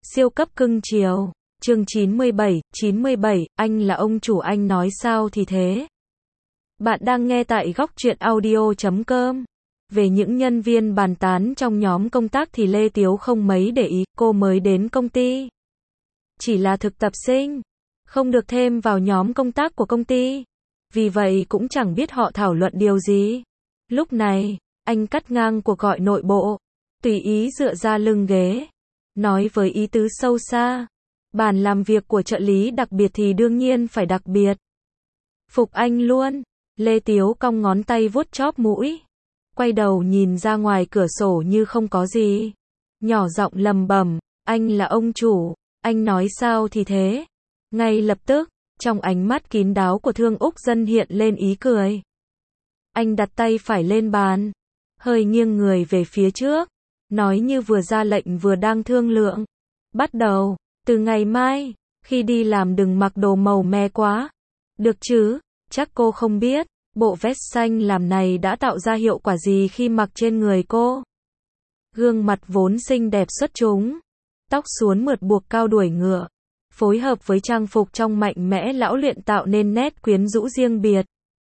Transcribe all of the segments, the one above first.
Siêu cấp cưng chiều. Chương 97, anh là ông chủ, anh nói sao thì thế. Bạn đang nghe tại góc truyện audio.com. Về những nhân viên bàn tán trong nhóm công tác thì Lê Tiếu không mấy để ý, cô mới đến công ty. Chỉ là thực tập sinh, không được thêm vào nhóm công tác của công ty. Vì vậy cũng chẳng biết họ thảo luận điều gì. Lúc này, anh cắt ngang cuộc gọi nội bộ, tùy ý dựa ra lưng ghế, nói với ý tứ sâu xa. Bàn làm việc của trợ lý đặc biệt thì đương nhiên phải đặc biệt. Phục anh luôn. Lê Tiếu cong ngón tay vuốt chóp mũi, quay đầu nhìn ra ngoài cửa sổ như không có gì, nhỏ giọng lầm bầm, anh là ông chủ, anh nói sao thì thế. Ngay lập tức, trong ánh mắt kín đáo của Thương Úc Dân hiện lên ý cười. Anh đặt tay phải lên bàn, hơi nghiêng người về phía trước, nói như vừa ra lệnh vừa đang thương lượng. Bắt đầu, từ ngày mai, khi đi làm đừng mặc đồ màu me quá. Được chứ, chắc cô không biết, bộ vest xanh làm này đã tạo ra hiệu quả gì khi mặc trên người cô. Gương mặt vốn xinh đẹp xuất chúng, tóc suốn mượt buộc cao đuôi ngựa, phối hợp với trang phục trong mạnh mẽ lão luyện tạo nên nét quyến rũ riêng biệt.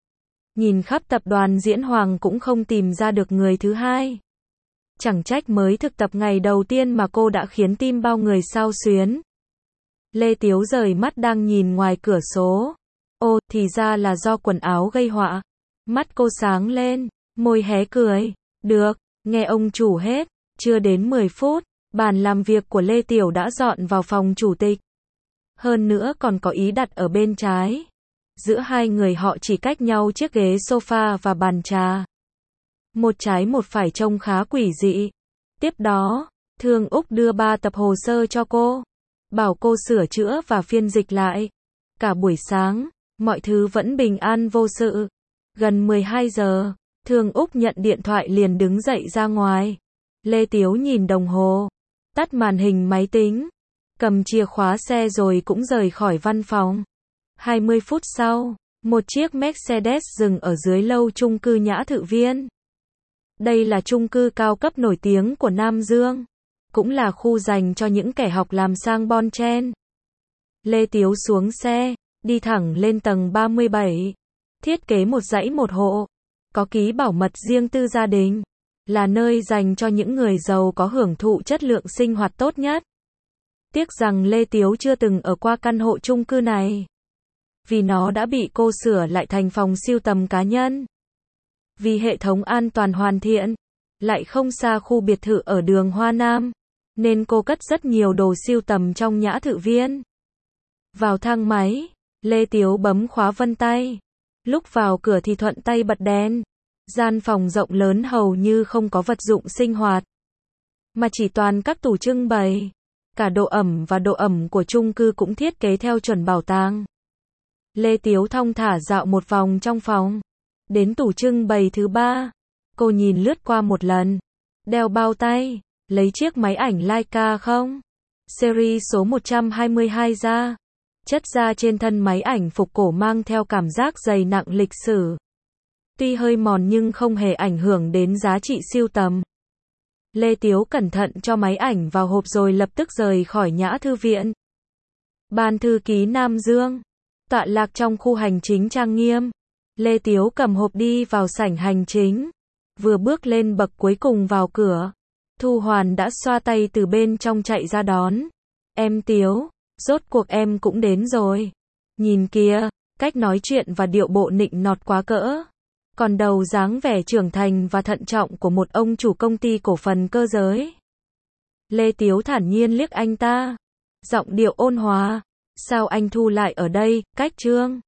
Nhìn khắp tập đoàn Diễn Hoàng cũng không tìm ra được người thứ hai. Chẳng trách mới thực tập ngày đầu tiên mà cô đã khiến tim bao người xao xuyến. Lê Tiếu rời mắt đang nhìn ngoài cửa sổ. Ô, thì ra là do quần áo gây họa. Mắt cô sáng lên, môi hé cười. Được, nghe ông chủ hết. Chưa đến 10 phút, bàn làm việc của Lê Tiểu đã dọn vào phòng chủ tịch. Hơn nữa còn có ý đặt ở bên trái. Giữa hai người họ chỉ cách nhau chiếc ghế sofa và bàn trà. Một trái một phải trông khá quỷ dị. Tiếp đó, Thương Úc đưa 3 tập hồ sơ cho cô, bảo cô sửa chữa và phiên dịch lại. Cả buổi sáng, mọi thứ vẫn bình an vô sự. Gần 12 giờ, Thương Úc nhận điện thoại liền đứng dậy ra ngoài. Lê Tiếu nhìn đồng hồ, tắt màn hình máy tính, cầm chìa khóa xe rồi cũng rời khỏi văn phòng. 20 phút sau, một chiếc Mercedes dừng ở dưới lầu chung cư Nhã Thự Viên. Đây là chung cư cao cấp nổi tiếng của Nam Dương, cũng là khu dành cho những kẻ học làm sang bon chen. Lê Tiếu xuống xe, đi thẳng lên tầng 37. Thiết kế một dãy một hộ, có ký bảo mật riêng tư gia đình, là nơi dành cho những người giàu có hưởng thụ chất lượng sinh hoạt tốt nhất. Tiếc rằng Lê Tiếu chưa từng ở qua căn hộ chung cư này, vì nó đã bị cô sửa lại thành phòng sưu tầm cá nhân. Vì hệ thống an toàn hoàn thiện, lại không xa khu biệt thự ở đường Hoa Nam, nên cô cất rất nhiều đồ sưu tầm trong Nhã Thự Viên. Vào thang máy, Lê Tiếu bấm khóa vân tay. Lúc vào cửa thì thuận tay bật đèn. Gian phòng rộng lớn hầu như không có vật dụng sinh hoạt, mà chỉ toàn các tủ trưng bày. Cả độ ẩm và độ ẩm của chung cư cũng thiết kế theo chuẩn bảo tàng. Lê Tiếu thong thả dạo một vòng trong phòng. Đến tủ trưng bày thứ 3, cô nhìn lướt qua một lần. Đeo bao tay, lấy chiếc máy ảnh Leica không? Series số 122 ra. Chất da trên thân máy ảnh phục cổ mang theo cảm giác dày nặng lịch sử. Tuy hơi mòn nhưng không hề ảnh hưởng đến giá trị sưu tầm. Lê Tiếu cẩn thận cho máy ảnh vào hộp rồi lập tức rời khỏi Nhã Thư Viện. Ban thư ký Nam Dương, tọa lạc trong khu hành chính trang nghiêm. Lê Tiếu cầm hộp đi vào sảnh hành chính. Vừa bước lên bậc cuối cùng vào cửa, Thu Hoàn đã xoa tay từ bên trong chạy ra đón. Em Tiếu, rốt cuộc em cũng đến rồi. Nhìn kìa, cách nói chuyện và điệu bộ nịnh nọt quá cỡ. Còn đầu dáng vẻ trưởng thành và thận trọng của một ông chủ công ty cổ phần cơ giới. Lê Tiếu thản nhiên liếc anh ta, giọng điệu ôn hòa. Sao anh Thu lại ở đây, cách Trương?